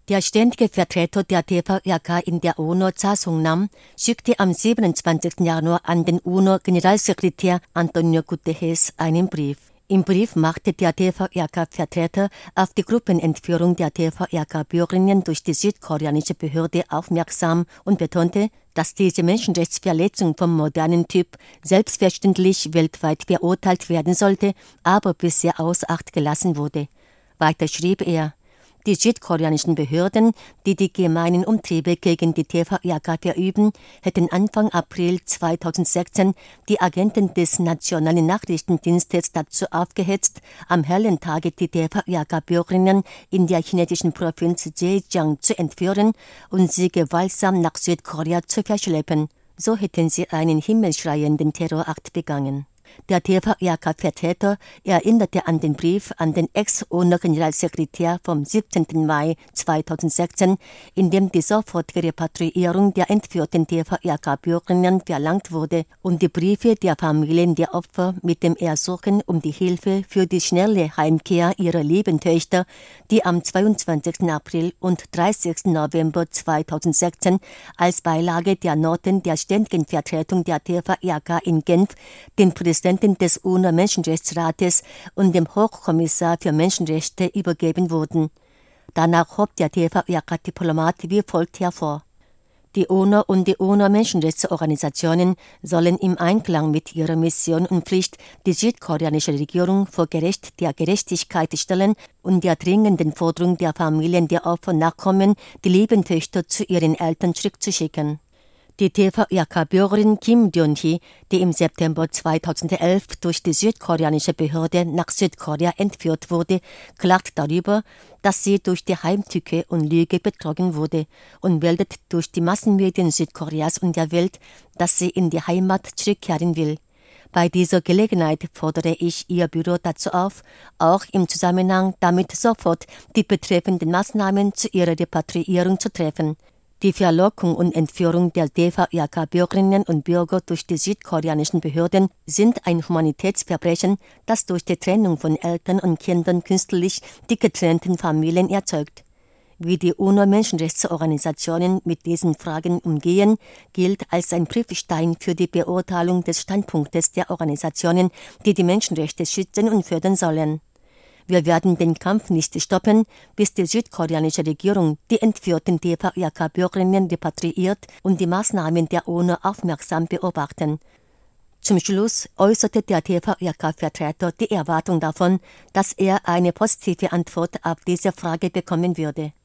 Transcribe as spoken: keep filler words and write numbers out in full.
Der ständige Vertreter der T V R K in der UNO, Cha Sung-nam, schickte am siebenundzwanzigsten Januar an den UNO-Generalsekretär Antonio Guterres einen Brief. Im Brief machte der T V R K-Vertreter auf die Gruppenentführung der T V R K-Bürgerinnen durch die südkoreanische Behörde aufmerksam und betonte, dass diese Menschenrechtsverletzung vom modernen Typ selbstverständlich weltweit verurteilt werden sollte, aber bisher außer Acht gelassen wurde. Weiter schrieb er: Die südkoreanischen Behörden, die die gemeinen Umtriebe gegen die T V R K verüben, hätten Anfang April zweitausendsechzehn die Agenten des Nationalen Nachrichtendienstes dazu aufgehetzt, am hellen Tage die T V R K-Bürgerinnen in der chinesischen Provinz Zhejiang zu entführen und sie gewaltsam nach Südkorea zu verschleppen. So hätten sie einen himmelschreienden Terrorakt begangen. Der T V R K-Vertreter erinnerte an den Brief an den Ex-UNO-Generalsekretär vom siebzehnten Mai zweitausendsechzehn, in dem die sofortige Repatriierung der entführten T V R K-Bürgerinnen verlangt wurde und die Briefe der Familien der Opfer mit dem Ersuchen um die Hilfe für die schnelle Heimkehr ihrer lieben Töchter, die am zweiundzwanzigsten April und dreißigsten November zweitausendsechzehn als Beilage der Noten der ständigen Vertretung der T V R K in Genf den Präsidenten des UNO-Menschenrechtsrates und dem Hochkommissar für Menschenrechte übergeben wurden. Danach hob der T V R K-Diplomat wie folgt hervor: Die UNO und die UNO-Menschenrechtsorganisationen sollen im Einklang mit ihrer Mission und Pflicht die südkoreanische Regierung vor Gericht der Gerechtigkeit stellen und der dringenden Forderung der Familien der Opfer nachkommen, die lieben Töchter zu ihren Eltern zurückzuschicken. Die T V R K-Bürgerin Kim Ryun-hee, die im September zweitausendelf durch die südkoreanische Behörde nach Südkorea entführt wurde, klagt darüber, dass sie durch die Heimtücke und Lüge betrogen wurde und meldet durch die Massenmedien Südkoreas und der Welt, dass sie in die Heimat zurückkehren will. Bei dieser Gelegenheit fordere ich Ihr Büro dazu auf, auch im Zusammenhang damit sofort die betreffenden Maßnahmen zu ihrer Repatriierung zu treffen. Die Verlockung und Entführung der T V R K-Bürgerinnen und Bürger durch die südkoreanischen Behörden sind ein Humanitätsverbrechen, das durch die Trennung von Eltern und Kindern künstlich die getrennten Familien erzeugt. Wie die UNO-Menschenrechtsorganisationen mit diesen Fragen umgehen, gilt als ein Prüfstein für die Beurteilung des Standpunktes der Organisationen, die die Menschenrechte schützen und fördern sollen. Wir werden den Kampf nicht stoppen, bis die südkoreanische Regierung die entführten T V R K-Bürgerinnen repatriiert und die Maßnahmen der UNO aufmerksam beobachten. Zum Schluss äußerte der T V R K-Vertreter die Erwartung davon, dass er eine positive Antwort auf diese Frage bekommen würde.